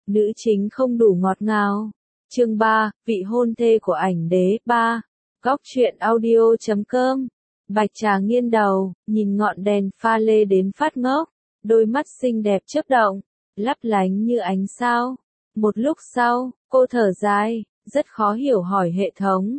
nữ chính không đủ ngọt ngào. Chương 3, vị hôn thê của ảnh đế 3. Góc truyện audio.com. Bạch Trà nghiêng đầu, nhìn ngọn đèn pha lê đến phát ngốc, đôi mắt xinh đẹp chớp động, lấp lánh như ánh sao. Một lúc sau, cô thở dài, rất khó hiểu hỏi hệ thống.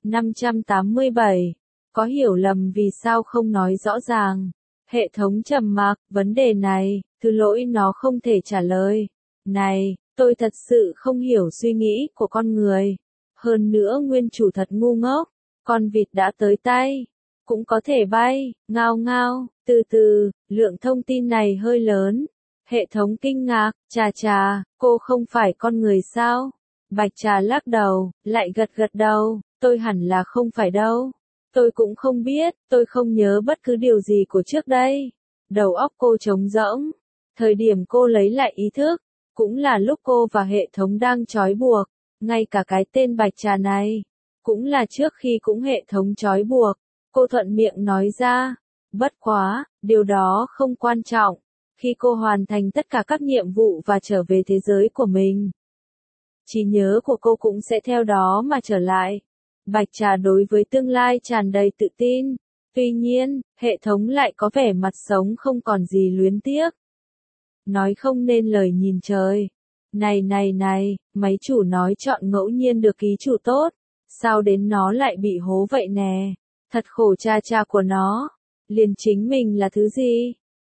587. Có hiểu lầm vì sao không nói rõ ràng. Hệ thống trầm mặc, vấn đề này, thứ lỗi nó không thể trả lời. Này, tôi thật sự không hiểu suy nghĩ của con người. Hơn nữa nguyên chủ thật ngu ngốc, con vịt đã tới tay, cũng có thể bay, ngao ngao, từ từ, lượng thông tin này hơi lớn. Hệ thống kinh ngạc, chà, cô không phải con người sao? Bạch Trà lắc đầu, lại gật đầu, tôi hẳn là không phải đâu. Tôi cũng không biết, tôi không nhớ bất cứ điều gì của trước đây. Đầu óc cô trống rỗng. Thời điểm cô lấy lại ý thức, cũng là lúc cô và hệ thống đang trói buộc. Ngay cả cái tên Bạch Trà này, cũng là trước khi cũng hệ thống trói buộc. Cô thuận miệng nói ra. Bất quá, điều đó không quan trọng. Khi cô hoàn thành tất cả các nhiệm vụ và trở về thế giới của mình, trí nhớ của cô cũng sẽ theo đó mà trở lại. Bạch Trà đối với tương lai tràn đầy tự tin. Tuy nhiên, hệ thống lại có vẻ mặt sống không còn gì luyến tiếc. Nói không nên lời nhìn trời. Này, máy chủ nói chọn ngẫu nhiên được ký chủ tốt. Sao đến nó lại bị hố vậy nè? Thật khổ cha của nó. Liền chính mình là thứ gì?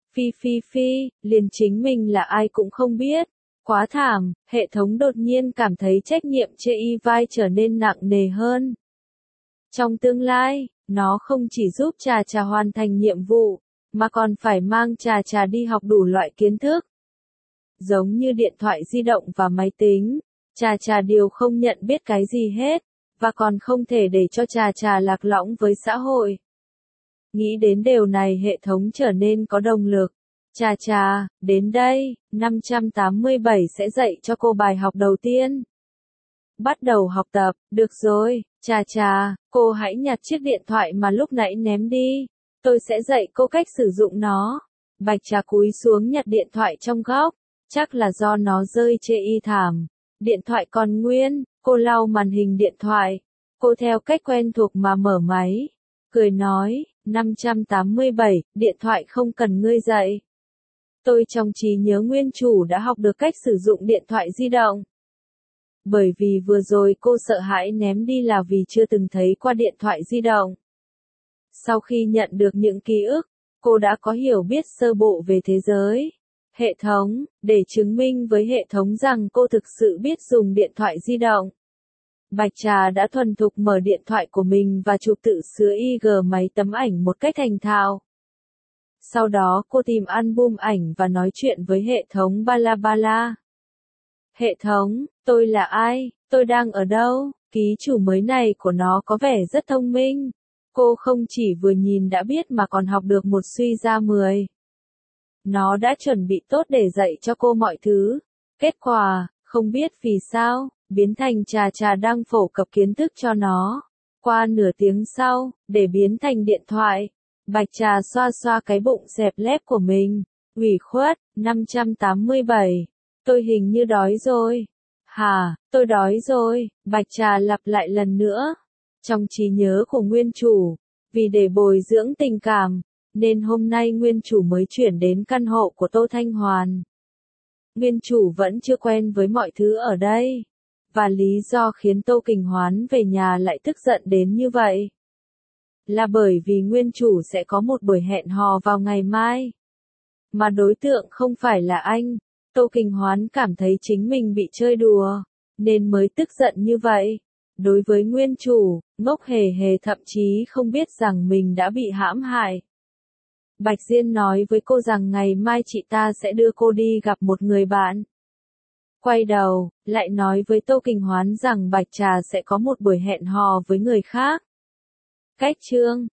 Phi, liền chính mình là ai cũng không biết. Quá thảm, hệ thống đột nhiên cảm thấy trách nhiệm trên y vai trở nên nặng nề hơn. Trong tương lai, nó không chỉ giúp Trà hoàn thành nhiệm vụ, mà còn phải mang Trà đi học đủ loại kiến thức. Giống như điện thoại di động và máy tính, Trà đều không nhận biết cái gì hết, và còn không thể để cho Trà lạc lõng với xã hội. Nghĩ đến điều này hệ thống trở nên có động lực. Trà, đến đây, 587 sẽ dạy cho cô bài học đầu tiên. Bắt đầu học tập, được rồi, Trà, cô hãy nhặt chiếc điện thoại mà lúc nãy ném đi. Tôi sẽ dạy cô cách sử dụng nó. Bạch Trà cúi xuống nhặt điện thoại trong góc, chắc là do nó rơi chê y thảm. Điện thoại còn nguyên, cô lau màn hình điện thoại. Cô theo cách quen thuộc mà mở máy. Cười nói, 587, điện thoại không cần ngươi dạy. Tôi trong trí nhớ nguyên chủ đã học được cách sử dụng điện thoại di động. Bởi vì vừa rồi cô sợ hãi ném đi là vì chưa từng thấy qua điện thoại di động. Sau khi nhận được những ký ức, cô đã có hiểu biết sơ bộ về thế giới. Hệ thống, để chứng minh với hệ thống rằng cô thực sự biết dùng điện thoại di động. Bạch Trà đã thuần thục mở điện thoại của mình và chụp tự sứa IG máy tấm ảnh một cách thành thạo. Sau đó cô tìm album ảnh và nói chuyện với hệ thống bala. Hệ thống, tôi là ai, tôi đang ở đâu? Ký chủ mới này của nó có vẻ rất thông minh. Cô không chỉ vừa nhìn đã biết mà còn học được một suy ra 10. Nó đã chuẩn bị tốt để dạy cho cô mọi thứ. Kết quả, không biết vì sao, biến thành Trà đang phổ cập kiến thức cho nó. Qua nửa tiếng sau, để biến thành điện thoại, Bạch Trà xoa cái bụng xẹp lép của mình. Ủy khuất, 587. Tôi hình như đói rồi. Hả, tôi đói rồi, Bạch Trà lặp lại lần nữa. Trong trí nhớ của nguyên chủ, vì để bồi dưỡng tình cảm, nên hôm nay nguyên chủ mới chuyển đến căn hộ của Tô Thanh Hoàn. Nguyên chủ vẫn chưa quen với mọi thứ ở đây. Và lý do khiến Tô Kình Hoán về nhà lại tức giận đến như vậy là bởi vì nguyên chủ sẽ có một buổi hẹn hò vào ngày mai. Mà đối tượng không phải là anh. Tô Kình Hoán cảm thấy chính mình bị chơi đùa, nên mới tức giận như vậy. Đối với nguyên chủ, ngốc hề thậm chí không biết rằng mình đã bị hãm hại. Bạch Diên nói với cô rằng ngày mai chị ta sẽ đưa cô đi gặp một người bạn. Quay đầu, lại nói với Tô Kình Hoán rằng Bạch Trà sẽ có một buổi hẹn hò với người khác. Cách chương